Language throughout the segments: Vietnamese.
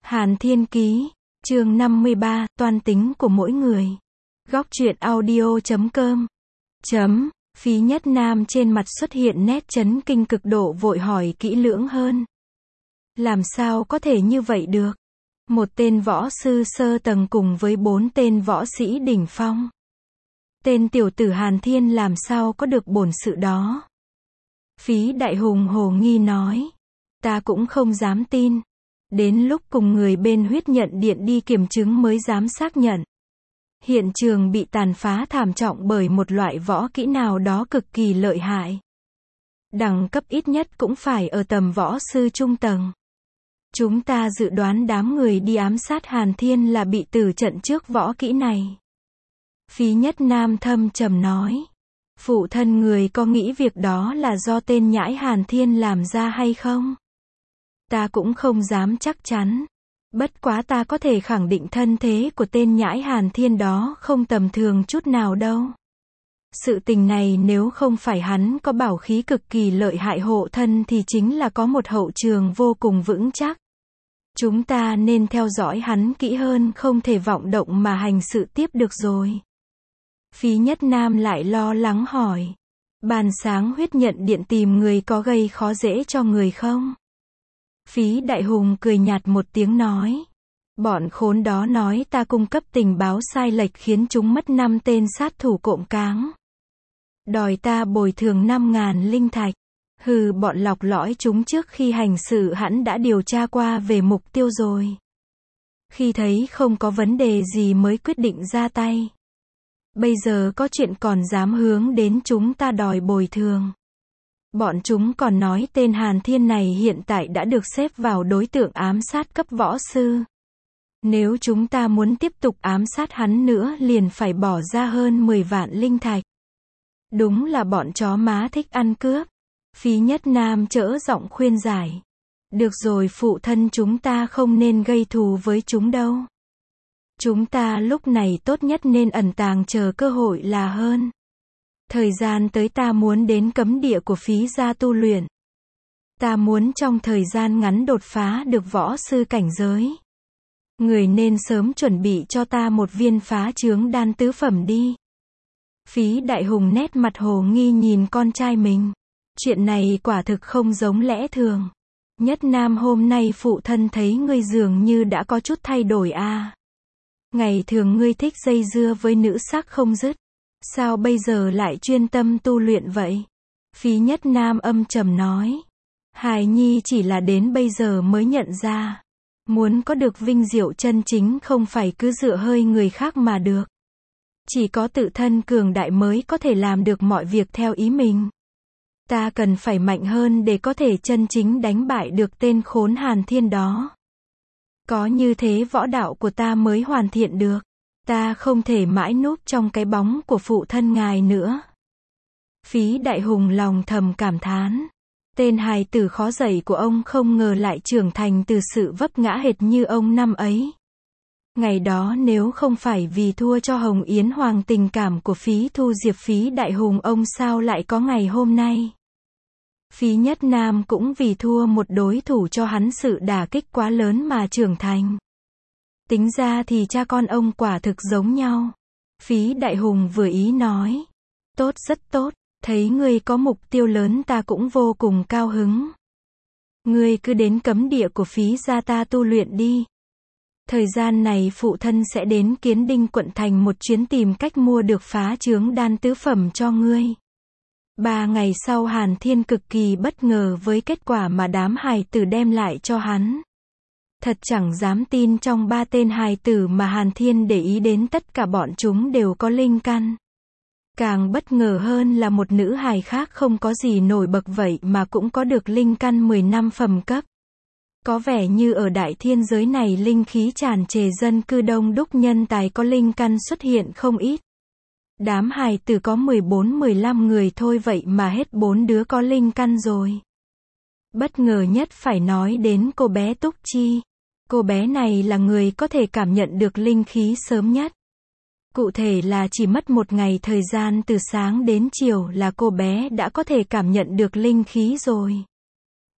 Hàn Thiên Ký, chương 53, toan tính của mỗi người. Góc truyện audio.com. Phí Nhất Nam trên mặt xuất hiện nét chấn kinh cực độ, vội hỏi kỹ lưỡng hơn. Làm sao có thể như vậy được? Một tên võ sư sơ tầng cùng với 4 tên võ sĩ đỉnh phong. Tên tiểu tử Hàn Thiên làm sao có được bổn sự đó? Phí Đại Hùng hồ nghi nói. Ta cũng không dám tin. Đến lúc cùng người bên huyết nhận điện đi kiểm chứng mới dám xác nhận. Hiện trường bị tàn phá thảm trọng bởi một loại võ kỹ nào đó cực kỳ lợi hại. Đẳng cấp ít nhất cũng phải ở tầm võ sư trung tầng. Chúng ta dự đoán đám người đi ám sát Hàn Thiên là bị tử trận trước võ kỹ này. Phí Nhất Nam thâm trầm nói. Phụ thân người có nghĩ việc đó là do tên nhãi Hàn Thiên làm ra hay không? Ta cũng không dám chắc chắn. Bất quá ta có thể khẳng định thân thế của tên nhãi Hàn Thiên đó không tầm thường chút nào đâu. Sự tình này nếu không phải hắn có bảo khí cực kỳ lợi hại hộ thân thì chính là có một hậu trường vô cùng vững chắc. Chúng ta nên theo dõi hắn kỹ hơn, không thể vọng động mà hành sự tiếp được rồi. Phí Nhất Nam lại lo lắng hỏi. Ban sáng huyết nhận điện tìm người có gây khó dễ cho người không? Phí Đại Hùng cười nhạt một tiếng nói. Bọn khốn đó nói ta cung cấp tình báo sai lệch khiến chúng mất 5 tên sát thủ cộm cáng. Đòi ta bồi thường 5.000 linh thạch. Hừ, bọn lọc lõi chúng trước khi hành sự hẳn đã điều tra qua về mục tiêu rồi. Khi thấy không có vấn đề gì mới quyết định ra tay. Bây giờ có chuyện còn dám hướng đến chúng ta đòi bồi thường. Bọn chúng còn nói tên Hàn Thiên này hiện tại đã được xếp vào đối tượng ám sát cấp võ sư. Nếu chúng ta muốn tiếp tục ám sát hắn nữa liền phải bỏ ra hơn 10 vạn linh thạch. Đúng là bọn chó má thích ăn cướp. Phí Nhất Nam chỡ giọng khuyên giải. Được rồi, phụ thân chúng ta không nên gây thù với chúng đâu. Chúng ta lúc này tốt nhất nên ẩn tàng chờ cơ hội là hơn. Thời gian tới ta muốn đến cấm địa của Phí gia tu luyện. Ta muốn trong thời gian ngắn đột phá được võ sư cảnh giới. Người nên sớm chuẩn bị cho ta một viên phá chướng đan tứ phẩm đi. Phí Đại Hùng nét mặt hồ nghi nhìn con trai mình. Chuyện này quả thực không giống lẽ thường. Nhất Nam, hôm nay phụ thân thấy ngươi dường như đã có chút thay đổi à. Ngày thường ngươi thích dây dưa với nữ sắc không dứt. Sao bây giờ lại chuyên tâm tu luyện vậy? Phí Nhất Nam âm trầm nói. Hài Nhi chỉ là đến bây giờ mới nhận ra. Muốn có được vinh diệu chân chính không phải cứ dựa hơi người khác mà được. Chỉ có tự thân cường đại mới có thể làm được mọi việc theo ý mình. Ta cần phải mạnh hơn để có thể chân chính đánh bại được tên khốn Hàn Thiên đó. Có như thế võ đạo của ta mới hoàn thiện được. Ta không thể mãi núp trong cái bóng của phụ thân ngài nữa. Phí Đại Hùng lòng thầm cảm thán. Tên hài tử khó dạy của ông không ngờ lại trưởng thành từ sự vấp ngã hệt như ông năm ấy. Ngày đó nếu không phải vì thua cho Hồng Yến Hoàng, tình cảm của Phí Thu Diệp Phí Đại Hùng ông sao lại có ngày hôm nay. Phí Nhất Nam cũng vì thua một đối thủ cho hắn sự đả kích quá lớn mà trưởng thành. Tính ra thì cha con ông quả thực giống nhau. Phí Đại Hùng vừa ý nói. Tốt, rất tốt, thấy ngươi có mục tiêu lớn ta cũng vô cùng cao hứng. Ngươi cứ đến cấm địa của Phí gia ta tu luyện đi. Thời gian này phụ thân sẽ đến Kiến Đinh quận thành một chuyến tìm cách mua được phá chướng đan tứ phẩm cho ngươi. 3 ngày sau Hàn Thiên cực kỳ bất ngờ với kết quả mà đám hài tử đem lại cho hắn. Thật chẳng dám tin trong 3 tên hài tử mà Hàn Thiên để ý đến tất cả bọn chúng đều có linh căn. Càng bất ngờ hơn là một nữ hài khác không có gì nổi bật vậy mà cũng có được linh căn 10 năm phẩm cấp. Có vẻ như ở đại thiên giới này linh khí tràn trề, dân cư đông đúc, nhân tài có linh căn xuất hiện không ít. Đám hài tử có 14-15 người thôi vậy mà hết 4 đứa có linh căn rồi. Bất ngờ nhất phải nói đến cô bé Túc Chi. Cô bé này là người có thể cảm nhận được linh khí sớm nhất. Cụ thể là chỉ mất 1 ngày thời gian từ sáng đến chiều là cô bé đã có thể cảm nhận được linh khí rồi.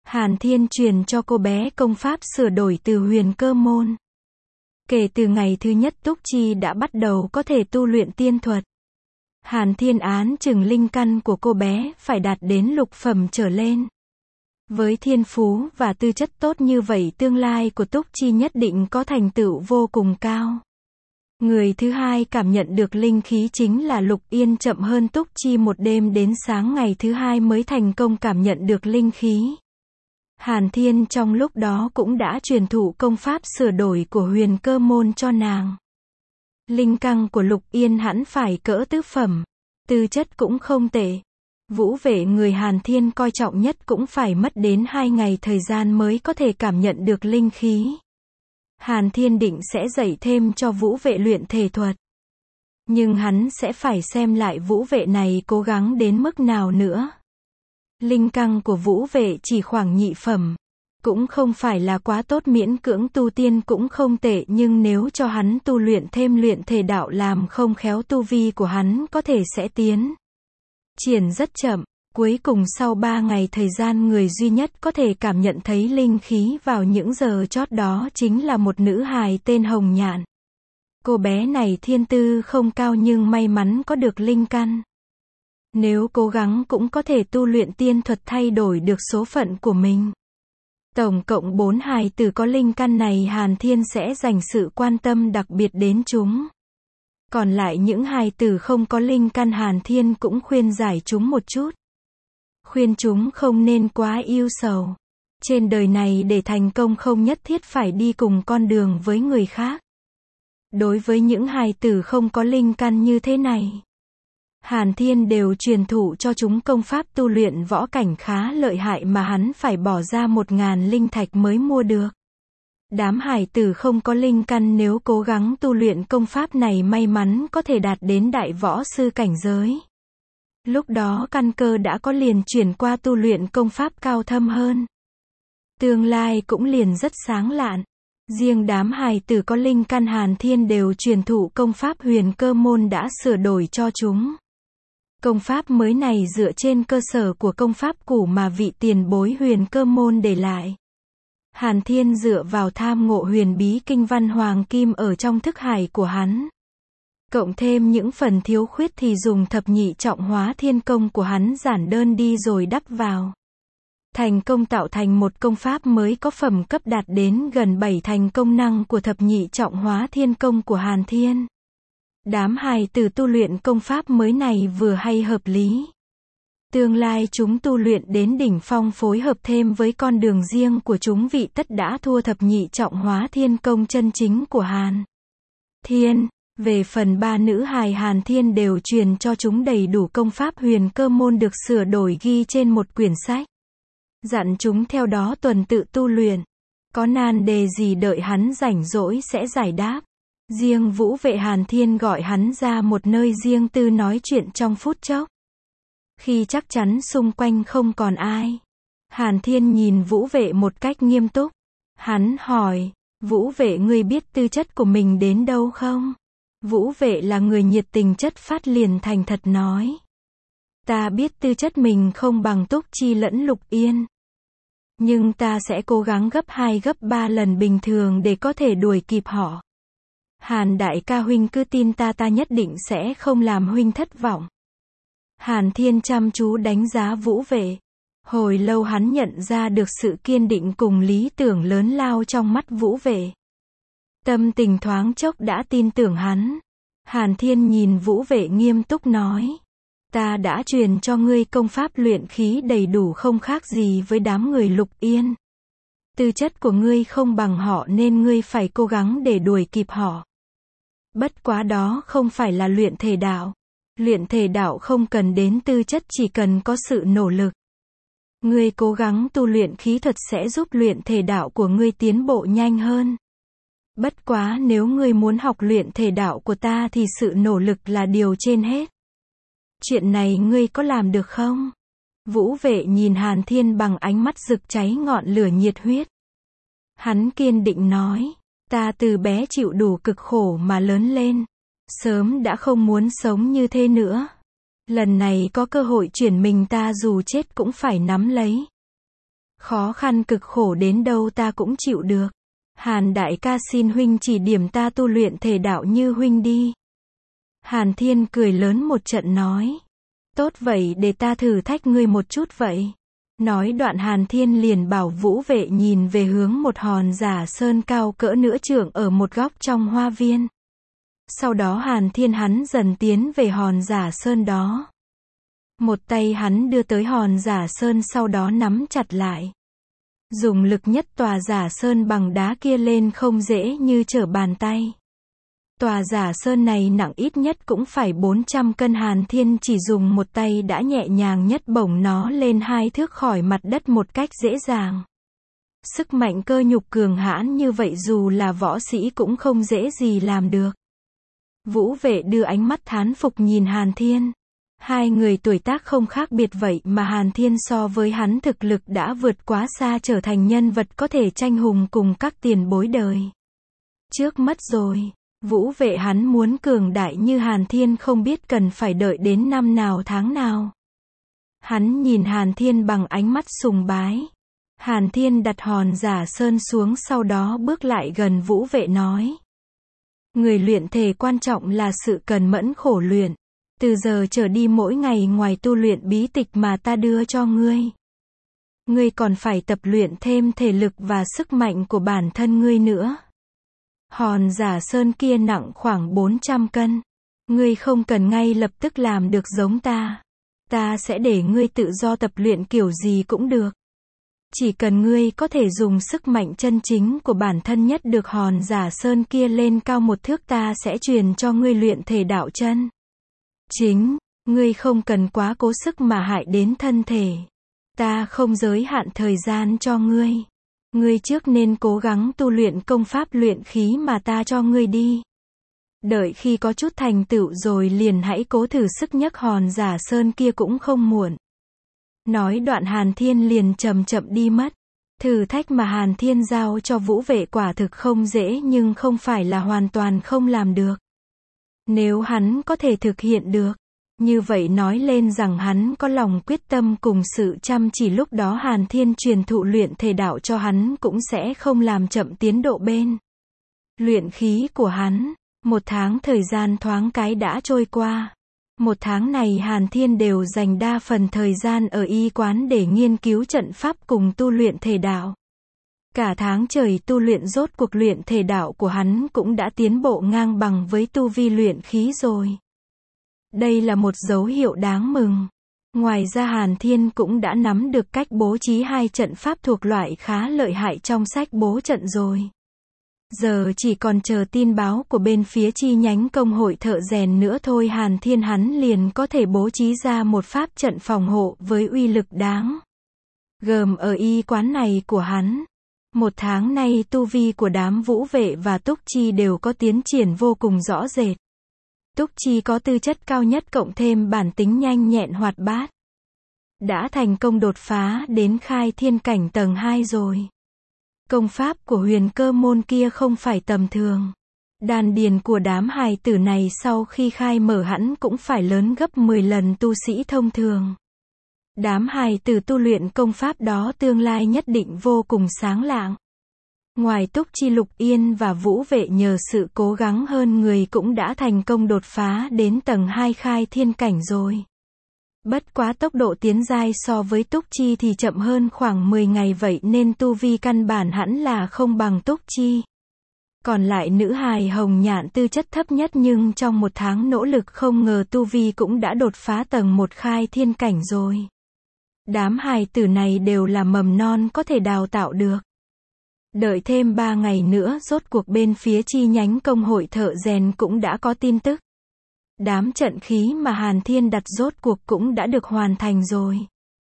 Hàn Thiên truyền cho cô bé công pháp sửa đổi từ Huyền Cơ Môn. Kể từ ngày thứ nhất Túc Chi đã bắt đầu có thể tu luyện tiên thuật. Hàn Thiên án chừng linh căn của cô bé phải đạt đến lục phẩm trở lên. Với thiên phú và tư chất tốt như vậy tương lai của Túc Chi nhất định có thành tựu vô cùng cao. Người thứ hai cảm nhận được linh khí chính là Lục Yên, chậm hơn Túc Chi một đêm, đến sáng ngày thứ hai mới thành công cảm nhận được linh khí. Hàn Thiên trong lúc đó cũng đã truyền thụ công pháp sửa đổi của Huyền Cơ Môn cho nàng. Linh căn của Lục Yên hẳn phải cỡ tứ phẩm, tư chất cũng không tệ. Vũ vệ người Hàn Thiên coi trọng nhất cũng phải mất đến 2 ngày thời gian mới có thể cảm nhận được linh khí. Hàn Thiên định sẽ dạy thêm cho vũ vệ luyện thể thuật. Nhưng hắn sẽ phải xem lại vũ vệ này cố gắng đến mức nào nữa. Linh căn của vũ vệ chỉ khoảng nhị phẩm. Cũng không phải là quá tốt, miễn cưỡng tu tiên cũng không tệ, nhưng nếu cho hắn tu luyện thêm luyện thể đạo làm không khéo tu vi của hắn có thể sẽ tiến triển rất chậm. Cuối cùng sau 3 ngày thời gian, người duy nhất có thể cảm nhận thấy linh khí vào những giờ chót đó chính là một nữ hài tên Hồng Nhạn. Cô bé này thiên tư không cao nhưng may mắn có được linh căn. Nếu cố gắng cũng có thể tu luyện tiên thuật thay đổi được số phận của mình. Tổng cộng 4 hài tử có linh căn này Hàn Thiên sẽ dành sự quan tâm đặc biệt đến chúng. Còn lại những hài tử không có linh căn Hàn Thiên cũng khuyên giải chúng một chút. Khuyên chúng không nên quá ưu sầu. Trên đời này để thành công không nhất thiết phải đi cùng con đường với người khác. Đối với những hài tử không có linh căn như thế này, Hàn Thiên đều truyền thụ cho chúng công pháp tu luyện võ cảnh khá lợi hại mà hắn phải bỏ ra 1000 linh thạch mới mua được. Đám hài tử không có linh căn nếu cố gắng tu luyện công pháp này may mắn có thể đạt đến đại võ sư cảnh giới. Lúc đó căn cơ đã có liền chuyển qua tu luyện công pháp cao thâm hơn. Tương lai cũng liền rất sáng lạn. Riêng đám hài tử có linh căn Hàn Thiên đều truyền thụ công pháp Huyền Cơ Môn đã sửa đổi cho chúng. Công pháp mới này dựa trên cơ sở của công pháp cũ mà vị tiền bối Huyền Cơ Môn để lại. Hàn Thiên dựa vào tham ngộ huyền bí kinh văn hoàng kim ở trong thức hải của hắn. Cộng thêm những phần thiếu khuyết thì dùng thập nhị trọng hóa thiên công của hắn giản đơn đi rồi đắp vào. Thành công tạo thành một công pháp mới có phẩm cấp đạt đến gần 7 thành công năng của thập nhị trọng hóa thiên công của Hàn Thiên. Đám hài tử tu luyện công pháp mới này vừa hay hợp lý. Tương lai chúng tu luyện đến đỉnh phong phối hợp thêm với con đường riêng của chúng vị tất đã thua thập nhị trọng hóa thiên công chân chính của Hàn Thiên. Về phần 3 nữ hài Hàn Thiên đều truyền cho chúng đầy đủ công pháp Huyền Cơ Môn được sửa đổi ghi trên một quyển sách. Dặn chúng theo đó tuần tự tu luyện. Có nan đề gì đợi hắn rảnh rỗi sẽ giải đáp. Riêng vũ vệ Hàn Thiên gọi hắn ra một nơi riêng tư nói chuyện trong phút chốc. Khi chắc chắn xung quanh không còn ai, Hàn Thiên nhìn vũ vệ một cách nghiêm túc. Hắn hỏi, vũ vệ ngươi biết tư chất của mình đến đâu không? Vũ vệ là người nhiệt tình chất phát liền thành thật nói. Ta biết tư chất mình không bằng Túc Chi lẫn Lục Yên. Nhưng ta sẽ cố gắng gấp 2 gấp 3 lần bình thường để có thể đuổi kịp họ. Hàn đại ca huynh cứ tin ta nhất định sẽ không làm huynh thất vọng. Hàn Thiên chăm chú đánh giá vũ vệ. Hồi lâu hắn nhận ra được sự kiên định cùng lý tưởng lớn lao trong mắt vũ vệ. Tâm tình thoáng chốc đã tin tưởng hắn. Hàn Thiên nhìn vũ vệ nghiêm túc nói. Ta đã truyền cho ngươi công pháp luyện khí đầy đủ không khác gì với đám người Lục Yên. Tư chất của ngươi không bằng họ nên ngươi phải cố gắng để đuổi kịp họ. Bất quá đó không phải là luyện thể đạo. Luyện thể đạo không cần đến tư chất, chỉ cần có sự nỗ lực. Ngươi cố gắng tu luyện khí thuật sẽ giúp luyện thể đạo của ngươi tiến bộ nhanh hơn. Bất quá nếu ngươi muốn học luyện thể đạo của ta thì sự nỗ lực là điều trên hết. Chuyện này ngươi có làm được không? Vũ vệ nhìn Hàn Thiên bằng ánh mắt rực cháy ngọn lửa nhiệt huyết. Hắn kiên định nói, ta từ bé chịu đủ cực khổ mà lớn lên. Sớm đã không muốn sống như thế nữa. Lần này có cơ hội chuyển mình ta dù chết cũng phải nắm lấy. Khó khăn cực khổ đến đâu ta cũng chịu được. Hàn đại ca xin huynh chỉ điểm ta tu luyện thể đạo như huynh đi. Hàn Thiên cười lớn một trận nói. Tốt vậy để ta thử thách ngươi một chút vậy. Nói đoạn Hàn Thiên liền bảo Vũ Vệ nhìn về hướng một hòn giả sơn cao cỡ nửa trượng ở một góc trong hoa viên. Sau đó Hàn Thiên hắn dần tiến về hòn giả sơn đó. Một tay hắn đưa tới hòn giả sơn sau đó nắm chặt lại. Dùng lực nhất tòa giả sơn bằng đá kia lên không dễ như trở bàn tay. Tòa giả sơn này nặng ít nhất cũng phải 400 cân. Hàn Thiên chỉ dùng một tay đã nhẹ nhàng nhất bổng nó lên 2 thước khỏi mặt đất một cách dễ dàng. Sức mạnh cơ nhục cường hãn như vậy dù là võ sĩ cũng không dễ gì làm được. Vũ Vệ đưa ánh mắt thán phục nhìn Hàn Thiên. Hai người tuổi tác không khác biệt vậy mà Hàn Thiên so với hắn thực lực đã vượt quá xa, trở thành nhân vật có thể tranh hùng cùng các tiền bối đời trước mắt rồi. Vũ Vệ hắn muốn cường đại như Hàn Thiên không biết cần phải đợi đến năm nào tháng nào. Hắn nhìn Hàn Thiên bằng ánh mắt sùng bái. Hàn Thiên đặt hòn giả sơn xuống sau đó bước lại gần Vũ Vệ nói. Người luyện thể quan trọng là sự cần mẫn khổ luyện. Từ giờ trở đi mỗi ngày ngoài tu luyện bí tịch mà ta đưa cho ngươi, ngươi còn phải tập luyện thêm thể lực và sức mạnh của bản thân ngươi nữa. Hòn giả sơn kia nặng khoảng 400 cân. Ngươi không cần ngay lập tức làm được giống ta. Ta sẽ để ngươi tự do tập luyện kiểu gì cũng được. Chỉ cần ngươi có thể dùng sức mạnh chân chính của bản thân nhất được hòn giả sơn kia lên cao 1 thước, ta sẽ truyền cho ngươi luyện thể đạo chân chính. Ngươi không cần quá cố sức mà hại đến thân thể. Ta không giới hạn thời gian cho ngươi. Ngươi trước nên cố gắng tu luyện công pháp luyện khí mà ta cho ngươi đi. Đợi khi có chút thành tựu rồi liền hãy cố thử sức nhấc hòn giả sơn kia cũng không muộn. Nói đoạn Hàn Thiên liền chậm chậm đi mất. Thử thách mà Hàn Thiên giao cho Vũ Vệ quả thực không dễ nhưng không phải là hoàn toàn không làm được. Nếu hắn có thể thực hiện được, như vậy nói lên rằng hắn có lòng quyết tâm cùng sự chăm chỉ, lúc đó Hàn Thiên truyền thụ luyện thể đạo cho hắn cũng sẽ không làm chậm tiến độ bên luyện khí của hắn. 1 tháng thời gian thoáng cái đã trôi qua. 1 tháng này Hàn Thiên đều dành đa phần thời gian ở y quán để nghiên cứu trận pháp cùng tu luyện thể đạo. Cả tháng trời tu luyện rốt cuộc luyện thể đạo của hắn cũng đã tiến bộ ngang bằng với tu vi luyện khí rồi. Đây là một dấu hiệu đáng mừng. Ngoài ra Hàn Thiên cũng đã nắm được cách bố trí 2 trận pháp thuộc loại khá lợi hại trong sách bố trận rồi. Giờ chỉ còn chờ tin báo của bên phía chi nhánh công hội thợ rèn nữa thôi. Hàn Thiên hắn liền có thể bố trí ra một pháp trận phòng hộ với uy lực đáng gờm ở y quán này của hắn. 1 tháng nay tu vi của đám Vũ Vệ và Túc Chi đều có tiến triển vô cùng rõ rệt. Túc Chi có tư chất cao nhất cộng thêm bản tính nhanh nhẹn hoạt bát, đã thành công đột phá đến khai thiên cảnh tầng 2 rồi. Công pháp của Huyền Cơ môn kia không phải tầm thường. Đan điền của đám hài tử này sau khi khai mở hẳn cũng phải lớn gấp 10 lần tu sĩ thông thường. Đám hài tử tu luyện công pháp đó tương lai nhất định vô cùng sáng lạng. Ngoài Túc Chi, Lục Yên và Vũ Vệ nhờ sự cố gắng hơn người cũng đã thành công đột phá đến tầng 2 khai thiên cảnh rồi. Bất quá tốc độ tiến giai so với Túc Chi thì chậm hơn khoảng 10 ngày vậy nên tu vi căn bản hẳn là không bằng Túc Chi. Còn lại nữ hài Hồng Nhạn tư chất thấp nhất nhưng trong 1 tháng nỗ lực không ngờ tu vi cũng đã đột phá tầng 1 khai thiên cảnh rồi. Đám hài tử này đều là mầm non có thể đào tạo được. Đợi thêm 3 ngày nữa rốt cuộc bên phía chi nhánh công hội thợ rèn cũng đã có tin tức. Đám trận khí mà Hàn Thiên đặt rốt cuộc cũng đã được hoàn thành rồi.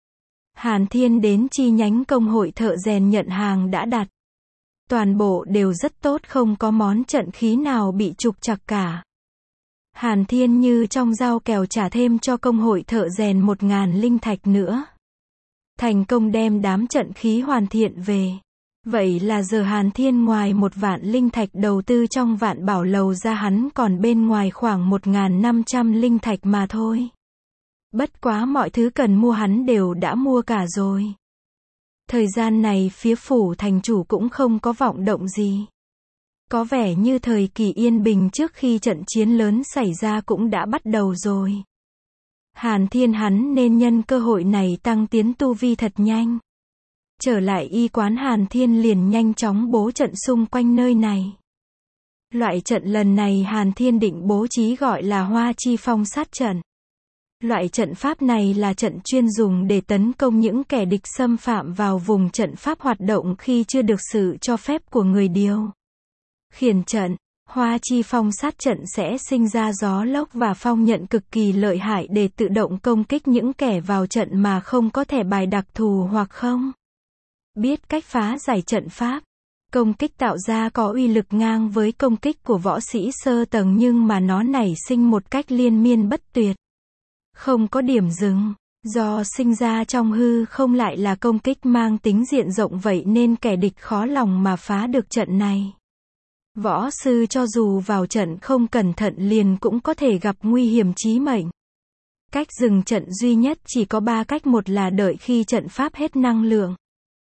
Hàn Thiên đến chi nhánh công hội thợ rèn nhận hàng đã đặt. Toàn bộ đều rất tốt, không có món trận khí nào bị trục trặc cả. Hàn Thiên như trong dao kèo trả thêm cho công hội thợ rèn 1000 linh thạch nữa. Thành công đem đám trận khí hoàn thiện về. Vậy là giờ Hàn Thiên ngoài 1 vạn linh thạch đầu tư trong Vạn Bảo Lầu ra hắn còn bên ngoài khoảng 1500 linh thạch mà thôi. Bất quá mọi thứ cần mua hắn đều đã mua cả rồi. Thời gian này phía phủ thành chủ cũng không có vọng động gì. Có vẻ như thời kỳ yên bình trước khi trận chiến lớn xảy ra cũng đã bắt đầu rồi. Hàn Thiên hắn nên nhân cơ hội này tăng tiến tu vi thật nhanh. Trở lại y quán, Hàn Thiên liền nhanh chóng bố trận xung quanh nơi này. Loại trận lần này Hàn Thiên định bố trí gọi là Hoa Chi Phong sát trận. Loại trận pháp này là trận chuyên dùng để tấn công những kẻ địch xâm phạm vào vùng trận pháp hoạt động khi chưa được sự cho phép của người điều khiển trận. Hoa Chi Phong sát trận sẽ sinh ra gió lốc và phong nhận cực kỳ lợi hại để tự động công kích những kẻ vào trận mà không có thẻ bài đặc thù hoặc không biết cách phá giải trận pháp. Công kích tạo ra có uy lực ngang với công kích của võ sĩ sơ tầng, nhưng mà nó nảy sinh một cách liên miên bất tuyệt, không có điểm dừng. Do sinh ra trong hư không lại là công kích mang tính diện rộng, vậy nên kẻ địch khó lòng mà phá được trận này. Võ sư cho dù vào trận không cẩn thận liền cũng có thể gặp nguy hiểm chí mệnh. Cách dừng trận duy nhất chỉ có 3 cách: một là đợi khi trận pháp hết năng lượng,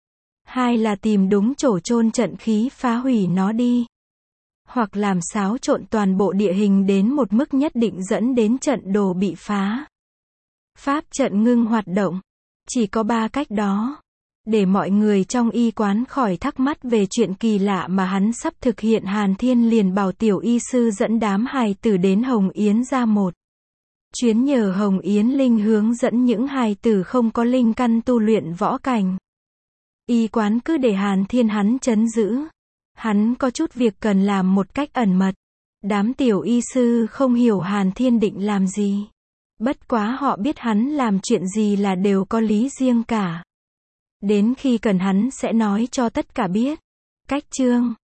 2 là tìm đúng chỗ chôn trận khí phá hủy nó đi, hoặc làm xáo trộn toàn bộ địa hình đến một mức nhất định dẫn đến trận đồ bị phá, pháp trận ngưng hoạt động. Chỉ có 3 cách đó. Để mọi người trong y quán khỏi thắc mắc về chuyện kỳ lạ mà hắn sắp thực hiện, Hàn Thiên liền bảo tiểu y sư dẫn đám hài tử đến Hồng Yến ra một chuyến, nhờ Hồng Yến Linh hướng dẫn những hài tử không có linh căn tu luyện võ cảnh. Y quán cứ để Hàn Thiên hắn trấn giữ. Hắn có chút việc cần làm một cách ẩn mật. Đám tiểu y sư không hiểu Hàn Thiên định làm gì. Bất quá họ biết hắn làm chuyện gì là đều có lý riêng cả. Đến khi cần hắn sẽ nói cho tất cả biết. Cách chương